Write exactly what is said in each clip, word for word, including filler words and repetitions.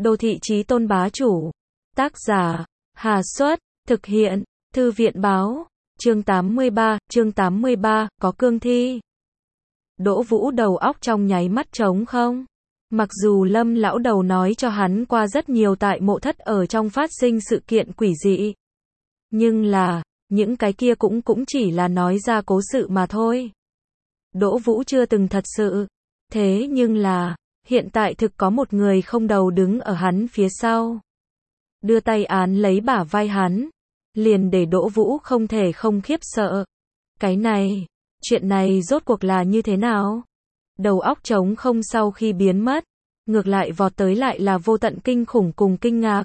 Đô thị chí tôn bá chủ. Tác giả, Hà Xuất, thực hiện, Thư viện báo, chương tám mươi ba, chương tám mươi ba, có cương thi. Đỗ Vũ đầu óc trong nháy mắt trống không. Mặc dù Lâm lão đầu nói cho hắn qua rất nhiều tại mộ thất ở trong phát sinh sự kiện quỷ dị. Nhưng là, những cái kia cũng cũng chỉ là nói ra cố sự mà thôi. Đỗ Vũ chưa từng thật sự. Thế nhưng là, hiện tại thực có một người không đầu đứng ở hắn phía sau. Đưa tay án lấy bả vai hắn. Liền để Đỗ Vũ không thể không khiếp sợ. Cái này, chuyện này rốt cuộc là như thế nào? Đầu óc trống không sau khi biến mất. Ngược lại vọt tới lại là vô tận kinh khủng cùng kinh ngạc.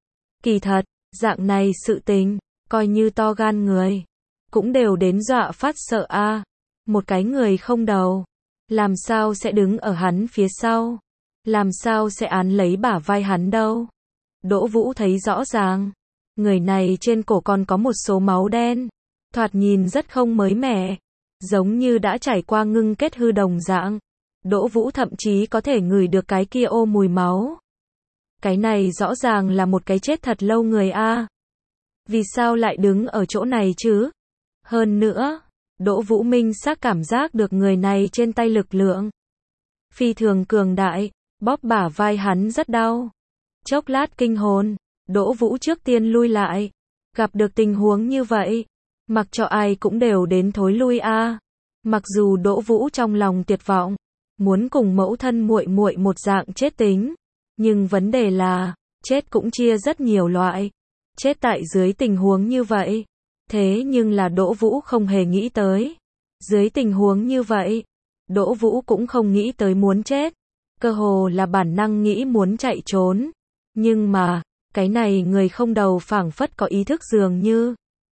Kỳ thật, dạng này sự tình, coi như to gan người, cũng đều đến dọa phát sợ a. À. Một cái người không đầu, làm sao sẽ đứng ở hắn phía sau? Làm sao sẽ án lấy bả vai hắn đâu? Đỗ Vũ thấy rõ ràng, người này trên cổ còn có một số máu đen, thoạt nhìn rất không mới mẻ, giống như đã trải qua ngưng kết hư đồng dạng. Đỗ Vũ thậm chí có thể ngửi được cái kia ô mùi máu. Cái này rõ ràng là một cái chết thật lâu người a. À. Vì sao lại đứng ở chỗ này chứ? Hơn nữa, Đỗ Vũ minh xác cảm giác được người này trên tay lực lượng phi thường cường đại, bóp bả vai hắn rất đau. Chốc lát kinh hồn, Đỗ Vũ trước tiên lui lại. Gặp được tình huống như vậy, mặc cho ai cũng đều đến thối lui a. À. Mặc dù Đỗ Vũ trong lòng tuyệt vọng, muốn cùng mẫu thân muội muội một dạng chết tính, nhưng vấn đề là, chết cũng chia rất nhiều loại. Chết tại dưới tình huống như vậy. Thế nhưng là Đỗ Vũ không hề nghĩ tới. Dưới tình huống như vậy, Đỗ Vũ cũng không nghĩ tới muốn chết. Cơ hồ là bản năng nghĩ muốn chạy trốn. Nhưng mà, cái này người không đầu phảng phất có ý thức dường như.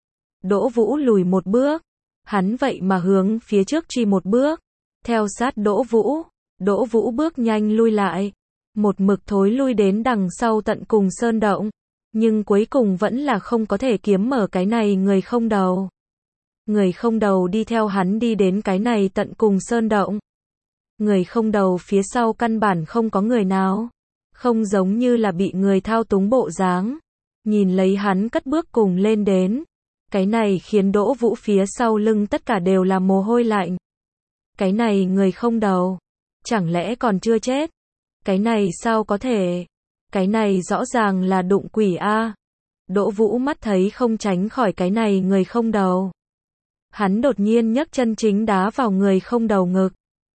Đỗ Vũ lùi một bước. Hắn vậy mà hướng phía trước truy một bước. Theo sát Đỗ Vũ, Đỗ Vũ bước nhanh lui lại. Một mực thối lui đến đằng sau tận cùng sơn động. Nhưng cuối cùng vẫn là không có thể kiếm mở cái này người không đầu. Người không đầu đi theo hắn đi đến cái này tận cùng sơn động. Người không đầu phía sau căn bản không có người nào. Không giống như là bị người thao túng bộ dáng. Nhìn lấy hắn cất bước cùng lên đến. Cái này khiến Đỗ Vũ phía sau lưng tất cả đều là mồ hôi lạnh. Cái này người không đầu. Chẳng lẽ còn chưa chết? Cái này sao có thể? Cái này rõ ràng là đụng quỷ a. À. Đỗ Vũ mắt thấy không tránh khỏi cái này người không đầu. Hắn đột nhiên nhấc chân chính đá vào người không đầu ngực.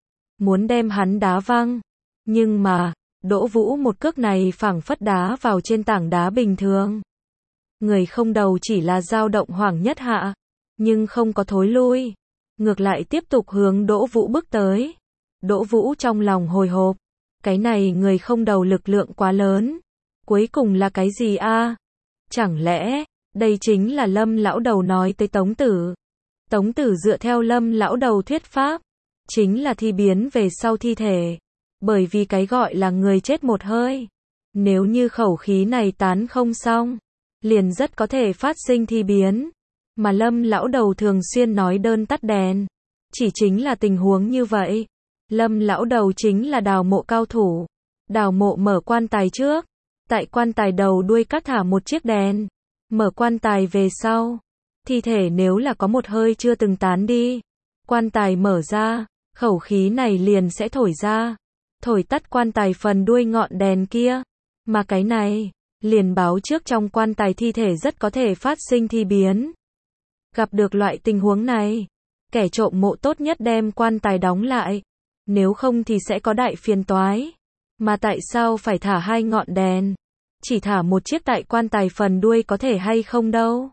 Muốn đem hắn đá văng. Nhưng mà, Đỗ Vũ một cước này phảng phất đá vào trên tảng đá bình thường. Người không đầu chỉ là dao động hoảng nhất hạ. Nhưng không có thối lui. Ngược lại tiếp tục hướng Đỗ Vũ bước tới. Đỗ Vũ trong lòng hồi hộp. Cái này người không đầu lực lượng quá lớn. Cuối cùng là cái gì a? À? Chẳng lẽ, đây chính là Lâm lão đầu nói tới Tống Tử. Tống Tử dựa theo Lâm lão đầu thuyết pháp, chính là thi biến về sau thi thể. Bởi vì cái gọi là người chết một hơi. Nếu như khẩu khí này tán không xong, liền rất có thể phát sinh thi biến. Mà Lâm lão đầu thường xuyên nói đơn tắt đèn. Chỉ chính là tình huống như vậy. Lâm lão đầu chính là đào mộ cao thủ. Đào mộ mở quan tài trước. Tại quan tài đầu đuôi cắt thả một chiếc đèn. Mở quan tài về sau. Thi thể nếu là có một hơi chưa từng tán đi. Quan tài mở ra. Khẩu khí này liền sẽ thổi ra. Thổi tắt quan tài phần đuôi ngọn đèn kia. Mà cái này, liền báo trước trong quan tài thi thể rất có thể phát sinh thi biến. Gặp được loại tình huống này. Kẻ trộm mộ tốt nhất đem quan tài đóng lại. Nếu không thì sẽ có đại phiền toái. Mà tại sao phải thả hai ngọn đèn? Chỉ thả một chiếc tại quan tài phần đuôi có thể hay không đâu?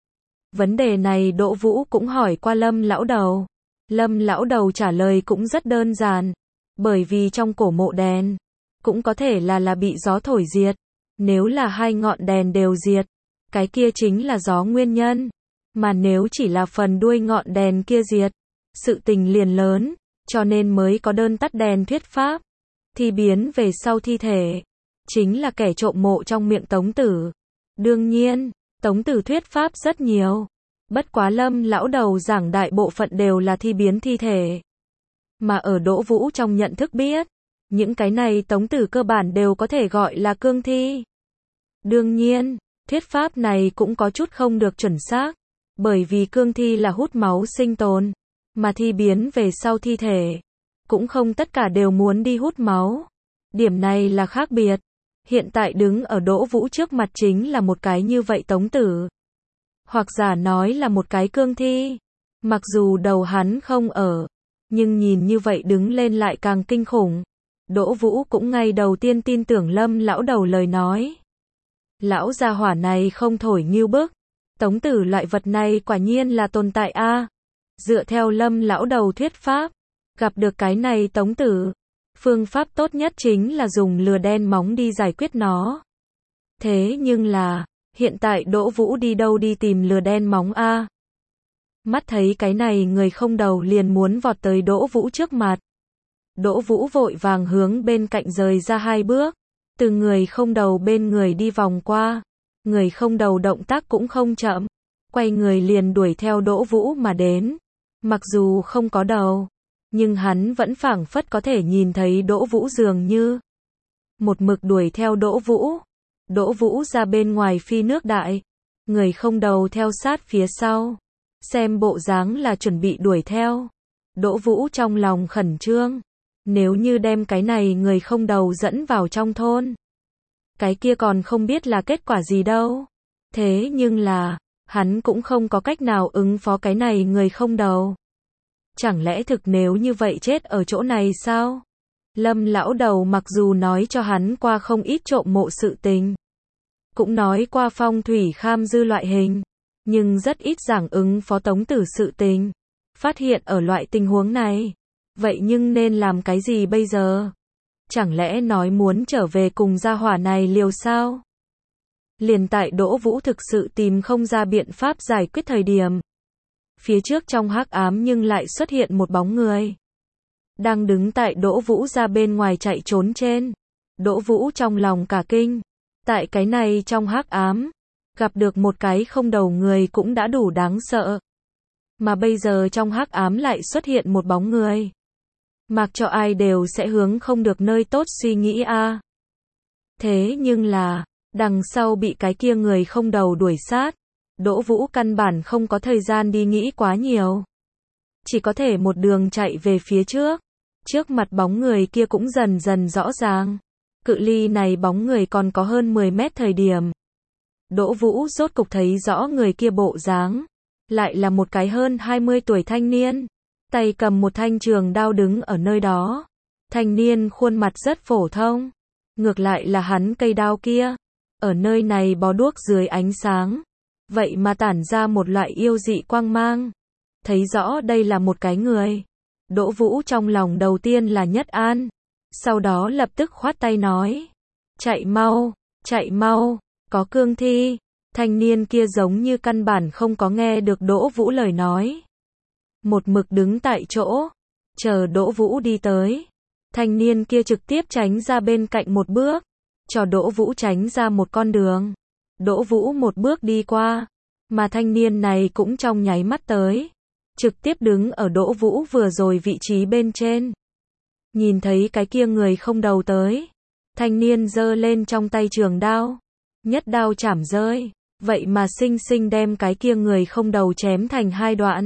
Vấn đề này Đỗ Vũ cũng hỏi qua Lâm lão đầu. Lâm lão đầu trả lời cũng rất đơn giản. Bởi vì trong cổ mộ đèn, cũng có thể là là bị gió thổi diệt. Nếu là hai ngọn đèn đều diệt, cái kia chính là gió nguyên nhân. Mà nếu chỉ là phần đuôi ngọn đèn kia diệt, sự tình liền lớn. Cho nên mới có đơn tắt đèn thuyết pháp. Thi biến về sau thi thể. Chính là kẻ trộm mộ trong miệng Tống Tử. Đương nhiên, Tống Tử thuyết pháp rất nhiều. Bất quá Lâm lão đầu giảng đại bộ phận đều là thi biến thi thể. Mà ở Đỗ Vũ trong nhận thức biết. Những cái này tống tử cơ bản đều có thể gọi là cương thi. Đương nhiên, thuyết pháp này cũng có chút không được chuẩn xác, bởi vì cương thi là hút máu sinh tồn, mà thi biến về sau thi thể, cũng không tất cả đều muốn đi hút máu. Điểm này là khác biệt. Hiện tại đứng ở Đỗ Vũ trước mặt chính là một cái như vậy tống tử. Hoặc giả nói là một cái cương thi. Mặc dù đầu hắn không ở, nhưng nhìn như vậy đứng lên lại càng kinh khủng. Đỗ Vũ cũng ngay đầu tiên tin tưởng Lâm lão đầu lời nói. Lão gia hỏa này không thổi nghiêu bức. Tống tử loại vật này quả nhiên là tồn tại a. Dựa theo Lâm lão đầu thuyết pháp, gặp được cái này tống tử, phương pháp tốt nhất chính là dùng lừa đen móng đi giải quyết nó. Thế nhưng là, hiện tại Đỗ Vũ đi đâu đi tìm lừa đen móng a? Mắt thấy cái này người không đầu liền muốn vọt tới Đỗ Vũ trước mặt. Đỗ Vũ vội vàng hướng bên cạnh rời ra hai bước, từ người không đầu bên người đi vòng qua. Người không đầu động tác cũng không chậm, quay người liền đuổi theo Đỗ Vũ mà đến. Mặc dù không có đầu, nhưng hắn vẫn phảng phất có thể nhìn thấy Đỗ Vũ dường như. Một mực đuổi theo Đỗ Vũ. Đỗ Vũ ra bên ngoài phi nước đại. Người không đầu theo sát phía sau. Xem bộ dáng là chuẩn bị đuổi theo. Đỗ Vũ trong lòng khẩn trương. Nếu như đem cái này người không đầu dẫn vào trong thôn, cái kia còn không biết là kết quả gì đâu. Thế nhưng là, hắn cũng không có cách nào ứng phó cái này người không đầu. Chẳng lẽ thực nếu như vậy chết ở chỗ này sao? Lâm lão đầu mặc dù nói cho hắn qua không ít trộm mộ sự tình, cũng nói qua phong thủy kham dư loại hình, nhưng rất ít giảng ứng phó tống tử sự tình. Phát hiện ở loại tình huống này, vậy nhưng nên làm cái gì bây giờ? Chẳng lẽ nói muốn trở về cùng gia hỏa này liều sao? Liền tại Đỗ Vũ thực sự tìm không ra biện pháp giải quyết thời điểm, phía trước trong hắc ám nhưng lại xuất hiện một bóng người. Đang đứng tại Đỗ Vũ ra bên ngoài chạy trốn trên. Đỗ Vũ trong lòng cả kinh. Tại cái này trong hắc ám, gặp được một cái không đầu người cũng đã đủ đáng sợ. Mà bây giờ trong hắc ám lại xuất hiện một bóng người. Mặc cho ai đều sẽ hướng không được nơi tốt suy nghĩ a. À. Thế nhưng là, đằng sau bị cái kia người không đầu đuổi sát. Đỗ Vũ căn bản không có thời gian đi nghĩ quá nhiều. Chỉ có thể một đường chạy về phía trước. Trước mặt bóng người kia cũng dần dần rõ ràng. Cự ly này bóng người còn có hơn mười mét thời điểm. Đỗ Vũ rốt cục thấy rõ người kia bộ dáng. Lại là một cái hơn hai mươi tuổi thanh niên. Tay cầm một thanh trường đao đứng ở nơi đó. Thanh niên khuôn mặt rất phổ thông. Ngược lại là hắn cây đao kia. Ở nơi này bó đuốc dưới ánh sáng. Vậy mà tản ra một loại yêu dị quang mang. Thấy rõ đây là một cái người. Đỗ Vũ trong lòng đầu tiên là nhất an. Sau đó lập tức khoát tay nói. Chạy mau, chạy mau, có cương thi. Thanh niên kia giống như căn bản không có nghe được Đỗ Vũ lời nói. Một mực đứng tại chỗ. Chờ Đỗ Vũ đi tới. Thanh niên kia trực tiếp tránh ra bên cạnh một bước. Cho Đỗ Vũ tránh ra một con đường. Đỗ Vũ một bước đi qua. Mà thanh niên này cũng trong nháy mắt tới. Trực tiếp đứng ở Đỗ Vũ vừa rồi vị trí bên trên. Nhìn thấy cái kia người không đầu tới. Thanh niên giơ lên trong tay trường đao. Nhất đao chảm rơi. Vậy mà xinh xinh đem cái kia người không đầu chém thành hai đoạn.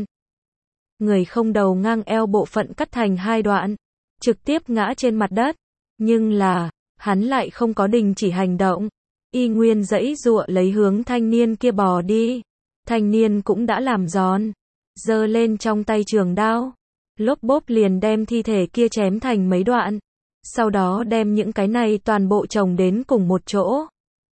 Người không đầu ngang eo bộ phận cắt thành hai đoạn. Trực tiếp ngã trên mặt đất. Nhưng là, hắn lại không có đình chỉ hành động. Y nguyên giãy giụa lấy hướng thanh niên kia bò đi. Thanh niên cũng đã làm giòn. Giơ lên trong tay trường đao. Lốp bốp liền đem thi thể kia chém thành mấy đoạn. Sau đó đem những cái này toàn bộ chồng đến cùng một chỗ.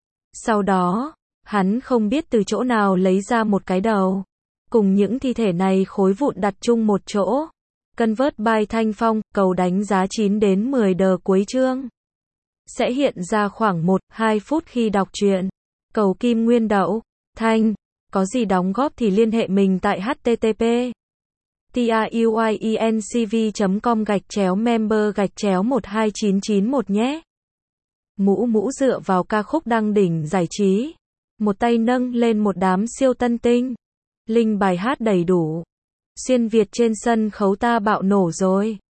Sau đó, hắn không biết từ chỗ nào lấy ra một cái đầu. Cùng những thi thể này khối vụn đặt chung một chỗ. Convert by Thanh Phong, cầu đánh giá chín đến mười đờ cuối chương. Sẽ hiện ra khoảng một đến hai phút khi đọc truyện. Cầu kim nguyên đậu. Thanh. Có gì đóng góp thì liên hệ mình tại http truyencv chấm com gạch chéo member gạch chéo một hai chín chín một nhé. Mũ mũ dựa vào ca khúc đăng đỉnh giải trí. Một tay nâng lên một đám siêu tân tinh. Linh bài hát đầy đủ. Xuyên Việt trên sân khấu ta bạo nổ rồi.